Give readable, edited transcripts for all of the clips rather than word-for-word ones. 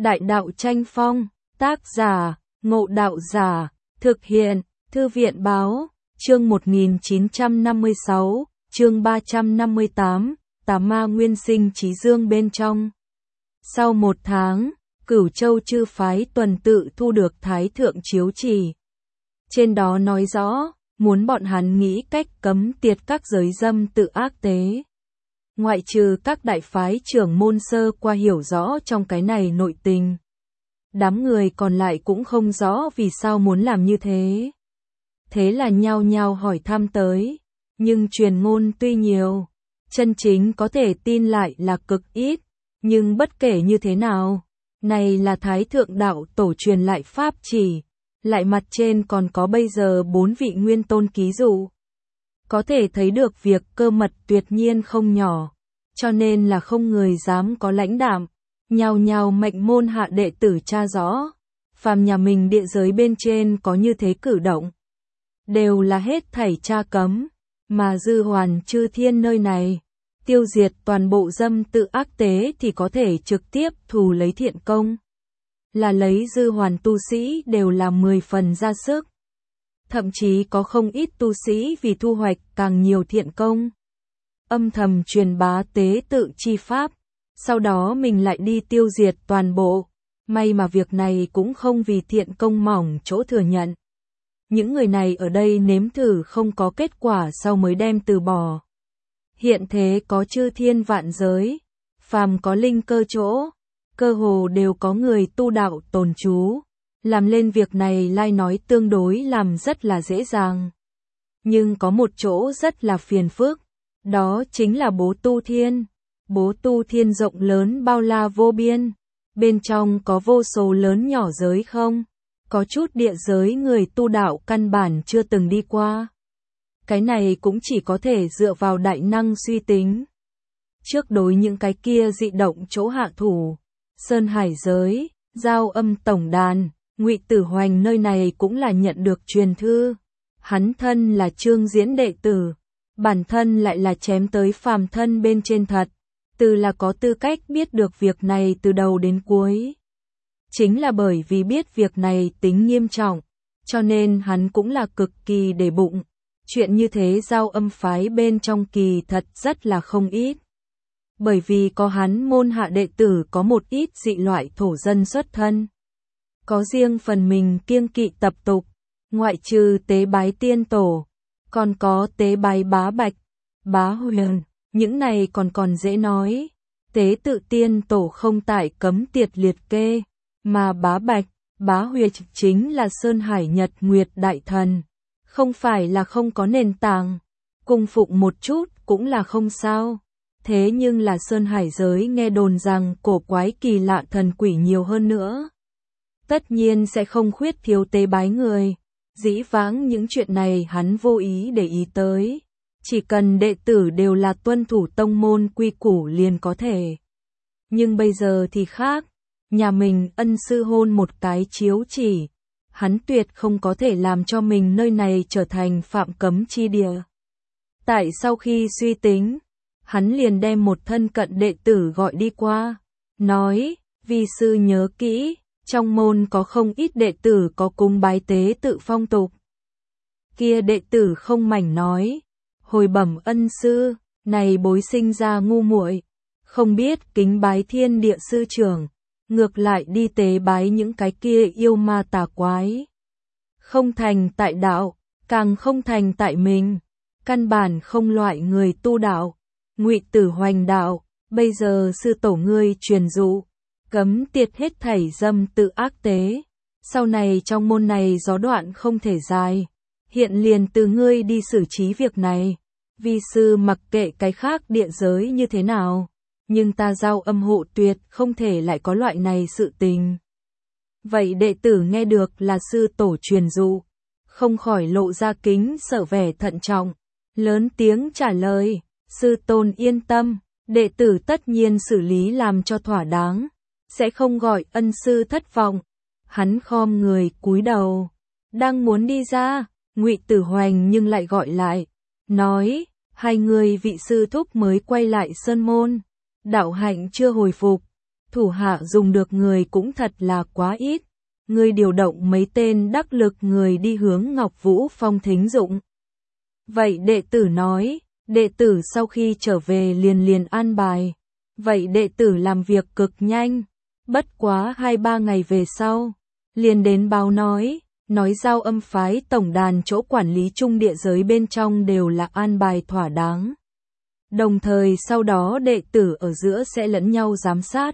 Đại đạo tranh phong, tác giả, Ngộ Đạo Giả, thực hiện, Thư viện Báo, chương 1956, chương 358, Tà Ma Nguyên Sinh Trí Dương bên trong. Sau 1 tháng, Cửu Châu chư phái tuần tự thu được Thái Thượng Chiếu Chỉ. Trên đó nói rõ, muốn bọn hắn nghĩ cách cấm tiệt các giới dâm tự ác tế. Ngoại trừ các đại phái trưởng môn sơ qua hiểu rõ trong cái này nội tình. Đám người còn lại cũng không rõ vì sao muốn làm như thế. Thế là nhao nhao hỏi thăm tới, nhưng truyền ngôn tuy nhiều, chân chính có thể tin lại là cực ít, nhưng bất kể như thế nào, này là Thái Thượng Đạo Tổ truyền lại pháp chỉ, lại mặt trên còn có bây giờ 4 vị nguyên tôn ký dụ. Có thể thấy được việc cơ mật tuyệt nhiên không nhỏ, cho nên là không người dám có lãnh đạm, nhao nhao mệnh môn hạ đệ tử tra rõ, phàm nhà mình địa giới bên trên có như thế cử động, đều là hết thảy tra cấm, mà Dư Hoàn Chư Thiên nơi này, tiêu diệt toàn bộ dâm tự ác tế thì có thể trực tiếp thù lấy thiện công. Là lấy Dư Hoàn tu sĩ đều là 10 phần ra sức. Thậm chí có không ít tu sĩ vì thu hoạch càng nhiều thiện công. Âm thầm truyền bá tế tự chi pháp, sau đó mình lại đi tiêu diệt toàn bộ. May mà việc này cũng không vì thiện công mỏng chỗ thừa nhận. Những người này ở đây nếm thử không có kết quả sau mới đem từ bỏ. Hiện thế có chư thiên vạn giới, phàm có linh cơ chỗ, cơ hồ đều có người tu đạo tồn trú. Làm lên việc này lai nói tương đối làm rất là dễ dàng. Nhưng có một chỗ rất là phiền phức, đó chính là Bố Tu Thiên. Bố Tu Thiên rộng lớn bao la vô biên, bên trong có vô số lớn nhỏ giới không? Có chút địa giới người tu đạo căn bản chưa từng đi qua. Cái này cũng chỉ có thể dựa vào đại năng suy tính. Trước đối những cái kia dị động chỗ hạ thủ, Sơn Hải giới, Giao Âm tổng đàn, Ngụy Tử Hoành nơi này cũng là nhận được truyền thư. Hắn thân là Trương Diễn đệ tử, bản thân lại là chém tới phàm thân bên trên thật, từ là có tư cách biết được việc này từ đầu đến cuối. Chính là bởi vì biết việc này tính nghiêm trọng, cho nên hắn cũng là cực kỳ để bụng. Chuyện như thế Giao Âm phái bên trong kỳ thật rất là không ít. Bởi vì có hắn môn hạ đệ tử có một ít dị loại thổ dân xuất thân. Có riêng phần mình kiêng kỵ tập tục, ngoại trừ tế bái tiên tổ, còn có tế bái bá bạch, bá huyền, những này còn dễ nói. Tế tự tiên tổ không tại cấm tiệt liệt kê, mà bá bạch, bá huyền chính là Sơn Hải Nhật Nguyệt Đại Thần. Không phải là không có nền tảng, cung phụng một chút cũng là không sao. Thế nhưng là Sơn Hải giới nghe đồn rằng cổ quái kỳ lạ thần quỷ nhiều hơn nữa. Tất nhiên sẽ không khuyết thiếu tế bái người. Dĩ vãng những chuyện này hắn vô ý để ý tới. Chỉ cần đệ tử đều là tuân thủ tông môn quy củ liền có thể. Nhưng bây giờ thì khác. Nhà mình ân sư hôn một cái chiếu chỉ. Hắn tuyệt không có thể làm cho mình nơi này trở thành phạm cấm chi địa. Tại sau khi suy tính, hắn liền đem một thân cận đệ tử gọi đi qua. Nói, vi sư nhớ kỹ. Trong môn có không ít đệ tử có cung bái tế tự phong tục. Kia đệ tử không mảnh nói, hồi bẩm ân sư, này bối sinh ra ngu muội, không biết kính bái thiên địa sư trưởng, ngược lại đi tế bái những cái kia yêu ma tà quái. Không thành tại đạo, càng không thành tại mình, căn bản không loại người tu đạo. Ngụy Tử Hoành đạo, bây giờ sư tổ ngươi truyền dụ, cấm tiệt hết thảy dâm tự ác tế. Sau này trong môn này gió đoạn không thể dài. Hiện liền từ ngươi đi xử trí việc này. Vi sư mặc kệ cái khác địa giới như thế nào. Nhưng ta Giao Âm hộ tuyệt không thể lại có loại này sự tình. Vậy đệ tử nghe được là sư tổ truyền dụ. Không khỏi lộ ra kính sợ vẻ thận trọng. Lớn tiếng trả lời. Sư tôn yên tâm. Đệ tử tất nhiên xử lý làm cho thỏa đáng. Sẽ không gọi ân sư thất vọng. Hắn khom người cúi đầu, đang muốn đi ra, Ngụy Tử Hoành nhưng lại gọi lại, nói, hai người vị sư thúc mới quay lại sơn môn, đạo hạnh chưa hồi phục, thủ hạ dùng được người cũng thật là quá ít. Ngươi điều động mấy tên đắc lực người đi hướng Ngọc Vũ Phong thính dụng. Vậy đệ tử nói, đệ tử sau khi trở về liền an bài. Vậy đệ tử làm việc cực nhanh, bất quá 2-3 ngày về sau, liền đến báo nói Giao Âm phái tổng đàn chỗ quản lý chung địa giới bên trong đều là an bài thỏa đáng. Đồng thời sau đó đệ tử ở giữa sẽ lẫn nhau giám sát.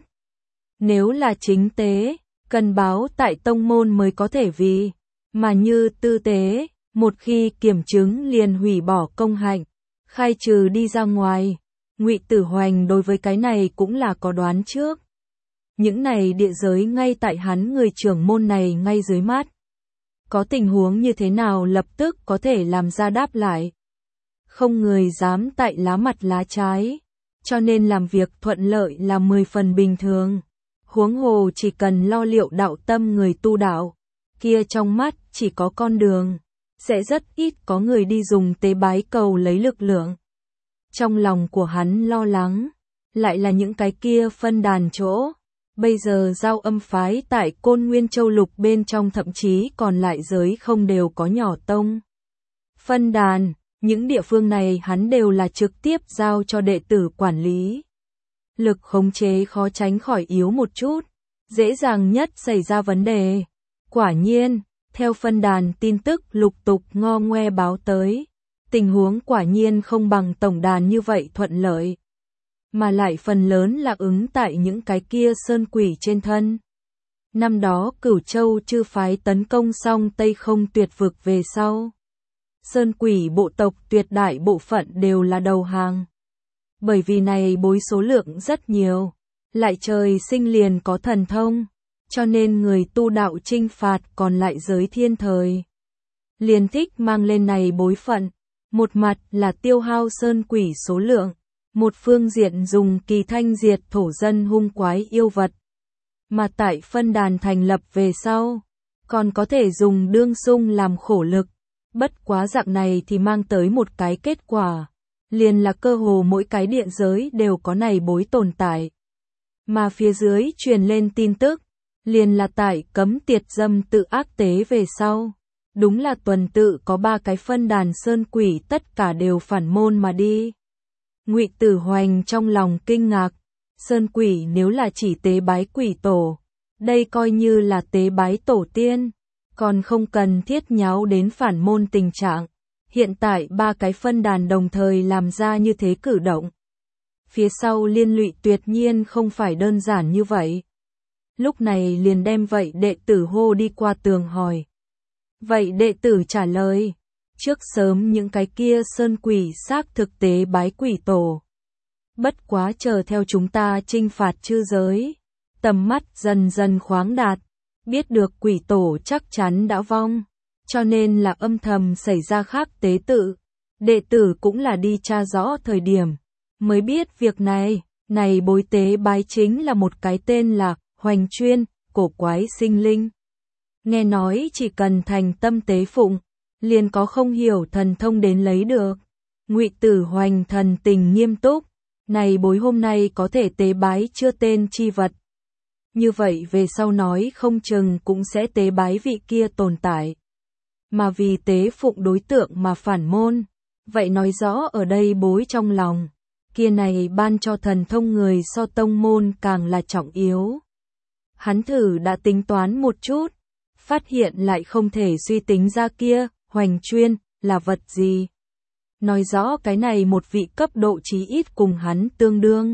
Nếu là chính tế, cần báo tại tông môn mới có thể vì, mà như tư tế, một khi kiểm chứng liền hủy bỏ công hạnh, khai trừ đi ra ngoài. Ngụy Tử Hoành đối với cái này cũng là có đoán trước. Những này địa giới ngay tại hắn người trưởng môn này ngay dưới mắt. Có tình huống như thế nào lập tức có thể làm ra đáp lại. Không người dám tại lá mặt lá trái, cho nên làm việc thuận lợi là 10 phần bình thường. Huống hồ chỉ cần lo liệu đạo tâm người tu đạo, kia trong mắt chỉ có con đường, sẽ rất ít có người đi dùng tế bái cầu lấy lực lượng. Trong lòng của hắn lo lắng, lại là những cái kia phân đàn chỗ. Bây giờ Giao Âm phái tại Côn Nguyên Châu Lục bên trong thậm chí còn lại giới không đều có nhỏ tông. Phân đàn, những địa phương này hắn đều là trực tiếp giao cho đệ tử quản lý. Lực khống chế khó tránh khỏi yếu một chút, dễ dàng nhất xảy ra vấn đề. Quả nhiên, theo phân đàn tin tức lục tục ngo ngoe báo tới, tình huống quả nhiên không bằng tổng đàn như vậy thuận lợi. Mà lại phần lớn là ứng tại những cái kia sơn quỷ trên thân. Năm đó Cửu Châu chư phái tấn công xong Tây Không Tuyệt vực về sau. Sơn quỷ bộ tộc tuyệt đại bộ phận đều là đầu hàng. Bởi vì này bối số lượng rất nhiều, lại trời sinh liền có thần thông, cho nên người tu đạo chinh phạt còn lại giới thiên thời. Liền thích mang lên này bối phận, một mặt là tiêu hao sơn quỷ số lượng, một phương diện dùng kỳ thanh diệt thổ dân hung quái yêu vật. Mà tại phân đàn thành lập về sau, còn có thể dùng đương sung làm khổ lực, bất quá dạng này thì mang tới một cái kết quả. Liền là cơ hồ mỗi cái địa giới đều có này bối tồn tại. Mà phía dưới truyền lên tin tức, liền là tại cấm tiệt dâm tự ác tế về sau. Đúng là tuần tự có 3 cái phân đàn sơn quỷ tất cả đều phản môn mà đi. Ngụy Tử Hoành trong lòng kinh ngạc, sơn quỷ nếu là chỉ tế bái quỷ tổ, đây coi như là tế bái tổ tiên, còn không cần thiết nháo đến phản môn tình trạng. Hiện tại 3 cái phân đàn đồng thời làm ra như thế cử động. Phía sau liên lụy tuyệt nhiên không phải đơn giản như vậy. Lúc này liền đem vậy đệ tử hô đi qua tường hỏi. Vậy đệ tử trả lời, trước sớm những cái kia sơn quỷ xác thực tế bái quỷ tổ. Bất quá chờ theo chúng ta chinh phạt chư giới, tầm mắt dần dần khoáng đạt, biết được quỷ tổ chắc chắn đã vong. Cho nên là âm thầm xảy ra khác tế tự. Đệ tử cũng là đi tra rõ thời điểm, mới biết việc này. Này bối tế bái chính là một cái tên là Hoành Chuyên, cổ quái sinh linh. Nghe nói chỉ cần thành tâm tế phụng, liền có không hiểu thần thông đến lấy được. Ngụy Tử Hoành thần tình nghiêm túc, này bối hôm nay có thể tế bái chưa tên chi vật. Như vậy về sau nói không chừng cũng sẽ tế bái vị kia tồn tại. Mà vì tế phụng đối tượng mà phản môn, vậy nói rõ ở đây bối trong lòng, kia này ban cho thần thông người so tông môn càng là trọng yếu. Hắn thử đã tính toán một chút, phát hiện lại không thể suy tính ra kia, Hoành Chuyên, là vật gì. Nói rõ cái này một vị cấp độ chí ít cùng hắn tương đương.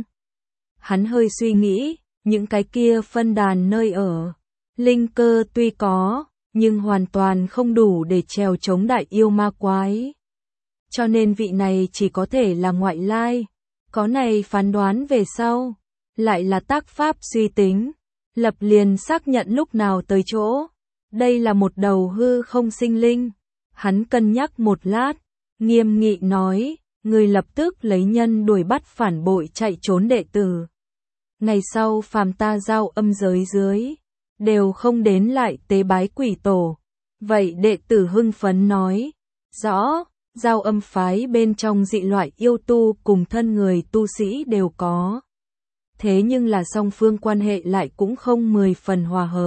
Hắn hơi suy nghĩ, những cái kia phân đàn nơi ở, linh cơ tuy có, nhưng hoàn toàn không đủ để trèo chống đại yêu ma quái. Cho nên vị này chỉ có thể là ngoại lai. Có này phán đoán về sau, lại là tác pháp suy tính, lập liền xác nhận lúc nào tới chỗ. Đây là một đầu hư không sinh linh. Hắn cân nhắc một lát, nghiêm nghị nói, người lập tức lấy nhân đuổi bắt phản bội chạy trốn đệ tử. Ngày sau phàm ta Giao Âm giới dưới, đều không đến lại tế bái quỷ tổ. Vậy đệ tử hưng phấn nói, rõ, Giao Âm phái bên trong dị loại yêu tu cùng thân người tu sĩ đều có. thế nhưng là song phương quan hệ lại cũng không 10 phần hòa hợp.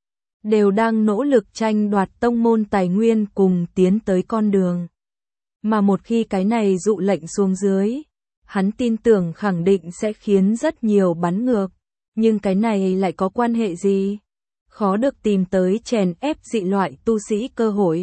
Đều đang nỗ lực tranh đoạt tông môn tài nguyên cùng tiến tới con đường. Mà một khi cái này dụ lệnh xuống dưới, hắn tin tưởng khẳng định sẽ khiến rất nhiều bắn ngược. Nhưng cái này lại có quan hệ gì? Khó được tìm tới chèn ép dị loại tu sĩ cơ hội.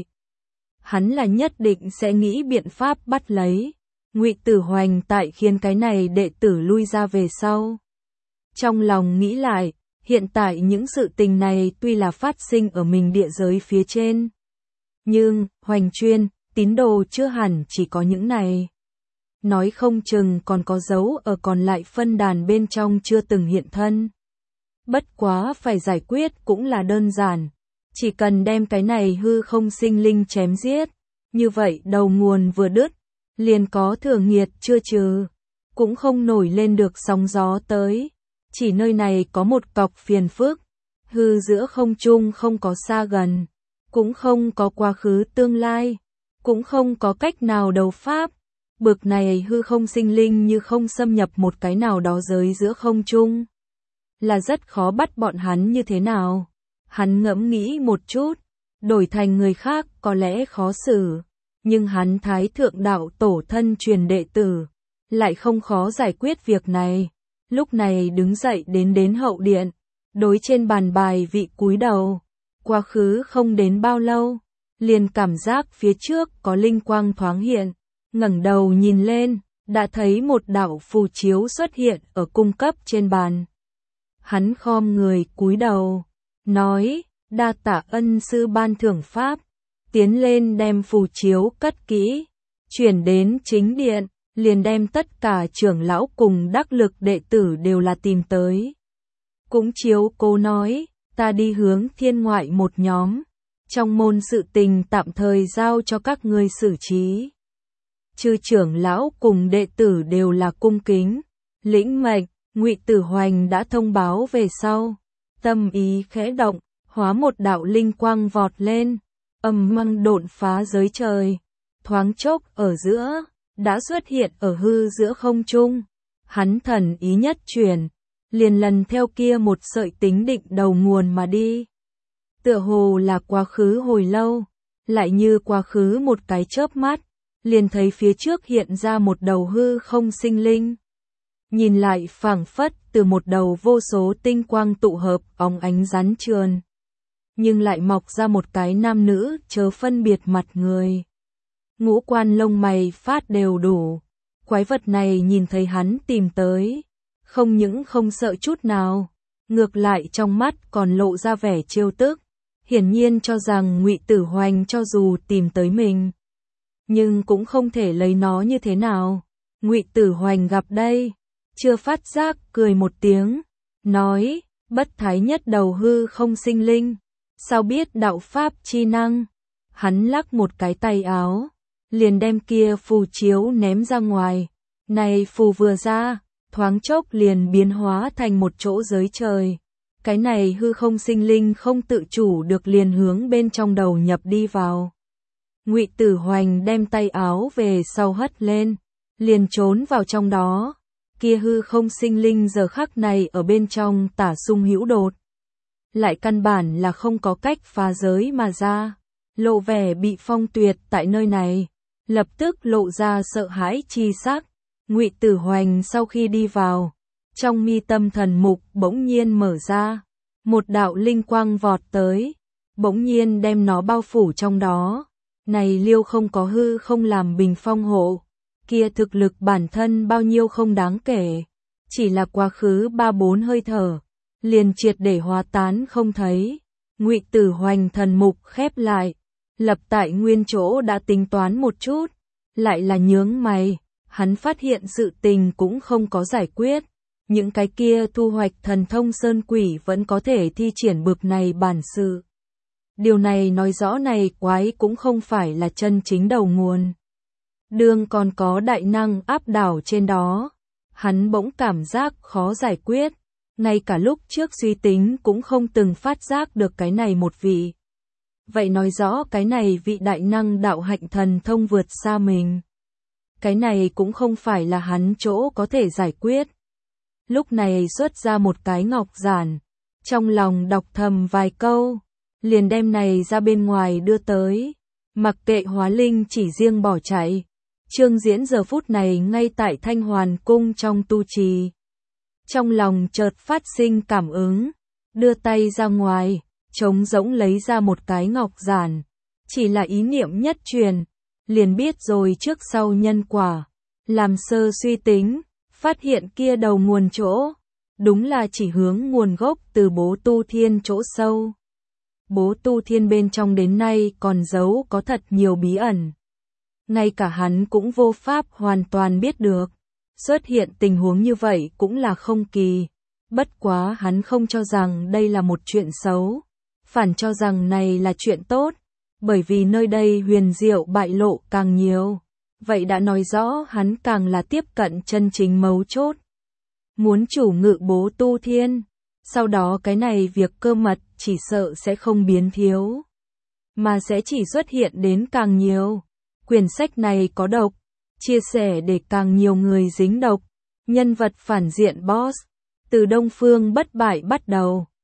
Hắn là nhất định sẽ nghĩ biện pháp bắt lấy. Ngụy Tử Hoành tại khiến cái này đệ tử lui ra về sau. Trong lòng nghĩ lại, hiện tại những sự tình này tuy là phát sinh ở mình địa giới phía trên. Nhưng, Hoành chuyên, tín đồ chưa hẳn chỉ có những này. Nói không chừng còn có dấu ở còn lại phân đàn bên trong chưa từng hiện thân. Bất quá phải giải quyết cũng là đơn giản. Chỉ cần đem cái này hư không sinh linh chém giết. Như vậy đầu nguồn vừa đứt, liền có thừa nghiệt chưa trừ. Cũng không nổi lên được sóng gió tới. Chỉ nơi này có một cọc phiền phức. Hư giữa không trung không có xa gần. Cũng không có quá khứ tương lai. Cũng không có cách nào đấu pháp. Bực này hư không sinh linh như không xâm nhập một cái nào đó giới giữa không trung. Là rất khó bắt bọn hắn như thế nào. Hắn ngẫm nghĩ một chút. Đổi thành người khác có lẽ khó xử. Nhưng hắn Thái Thượng Đạo Tổ thân truyền đệ tử. Lại không khó giải quyết việc này. Lúc này đứng dậy đến hậu điện. Đối trên bàn bài vị cúi đầu. Quá khứ không đến bao lâu. Liền cảm giác phía trước có linh quang thoáng hiện. Ngẩng đầu nhìn lên. Đã thấy một đạo phù chiếu xuất hiện ở cung cấp trên bàn. Hắn khom người cúi đầu. Nói, đa tạ ân sư ban thưởng pháp. Tiến lên đem phù chiếu cất kỹ. Chuyển đến chính điện. Liền đem tất cả trưởng lão cùng đắc lực đệ tử đều là tìm tới. Cũng chiếu cố nói, ta đi hướng thiên ngoại một nhóm. Trong môn sự tình tạm thời giao cho các ngươi xử trí. Chư trưởng lão cùng đệ tử đều là cung kính. Lĩnh mệnh, Ngụy Tử Hoành đã thông báo về sau. Tâm ý khẽ động, hóa một đạo linh quang vọt lên. Ầm mang độn phá giới trời. Thoáng chốc ở giữa. Đã xuất hiện ở hư giữa không trung. Hắn thần ý nhất chuyển. Liền lần theo kia một sợi tính định đầu nguồn mà đi. Tựa hồ là quá khứ hồi lâu. Lại như quá khứ một cái chớp mắt. Liền thấy phía trước hiện ra một đầu hư không sinh linh. Nhìn lại phảng phất từ một đầu vô số tinh quang tụ hợp óng ánh rắn trườn. Nhưng lại mọc ra một cái nam nữ chớ phân biệt mặt người. Ngũ quan lông mày phát đều đủ. Quái vật này nhìn thấy hắn tìm tới. Không những không sợ chút nào. Ngược lại trong mắt còn lộ ra vẻ trêu tức. Hiển nhiên cho rằng Ngụy Tử Hoành cho dù tìm tới mình. Nhưng cũng không thể lấy nó như thế nào. Ngụy Tử Hoành gặp đây. Chưa phát giác cười một tiếng. Nói, bất thái nhất đầu hư không sinh linh. Sao biết đạo pháp chi năng. Hắn lắc một cái tay áo. Liền đem kia phù chiếu ném ra ngoài. Này phù vừa ra, thoáng chốc liền biến hóa thành một chỗ giới trời. Cái này hư không sinh linh không tự chủ được liền hướng bên trong đầu nhập đi vào. Ngụy Tử Hoành đem tay áo về sau hất lên, liền trốn vào trong đó. Kia hư không sinh linh giờ khắc này ở bên trong tả sung hữu đột. Lại căn bản là không có cách phá giới mà ra. Lộ vẻ bị phong tuyệt tại nơi này. Lập tức lộ ra sợ hãi chi sắc. Ngụy Tử Hoành sau khi đi vào, trong mi tâm thần mục bỗng nhiên mở ra, một đạo linh quang vọt tới, bỗng nhiên đem nó bao phủ trong đó. Này liêu không có hư không làm bình phong hộ, kia thực lực bản thân bao nhiêu không đáng kể, chỉ là quá khứ 3-4 hơi thở, liền triệt để hóa tán không thấy. Ngụy Tử Hoành thần mục khép lại, lập tại nguyên chỗ đã tính toán một chút, lại là nhướng mày, hắn phát hiện sự tình cũng không có giải quyết. Những cái kia thu hoạch thần thông sơn quỷ vẫn có thể thi triển bực này bản sự. Điều này nói rõ này quái cũng không phải là chân chính đầu nguồn. Đường còn có đại năng áp đảo trên đó. Hắn bỗng cảm giác khó giải quyết. Ngay cả lúc trước suy tính cũng không từng phát giác được cái này một vị. Vậy nói rõ cái này vị đại năng đạo hạnh thần thông vượt xa mình. Cái này cũng không phải là hắn chỗ có thể giải quyết. lúc này xuất ra một cái ngọc giản, trong lòng đọc thầm vài câu, liền đem này ra bên ngoài đưa tới, mặc kệ Hóa Linh chỉ riêng bỏ chạy. Trương Diễn giờ phút này ngay tại Thanh Hoàn cung trong tu trì. Trong lòng chợt phát sinh cảm ứng, đưa tay ra ngoài, trống rỗng lấy ra một cái ngọc giản, chỉ là ý niệm nhất truyền, liền biết rồi trước sau nhân quả, làm sơ suy tính, phát hiện kia đầu nguồn chỗ, đúng là chỉ hướng nguồn gốc từ Bố Tu Thiên chỗ sâu. Bố Tu Thiên bên trong đến nay còn giấu có thật nhiều bí ẩn. Ngay cả hắn cũng vô pháp hoàn toàn biết được. Xuất hiện tình huống như vậy cũng là không kỳ. Bất quá hắn không cho rằng đây là một chuyện xấu. Phản cho rằng này là chuyện tốt. Bởi vì nơi đây huyền diệu bại lộ càng nhiều. Vậy đã nói rõ hắn càng là tiếp cận chân chính mấu chốt. Muốn chủ ngự Bố Tu Thiên. Sau đó cái này việc cơ mật chỉ sợ sẽ không biến thiếu. Mà sẽ chỉ xuất hiện đến càng nhiều. Quyển sách này có độc. Chia sẻ để càng nhiều người dính độc. Nhân vật phản diện boss. Từ Đông Phương bất bại bắt đầu.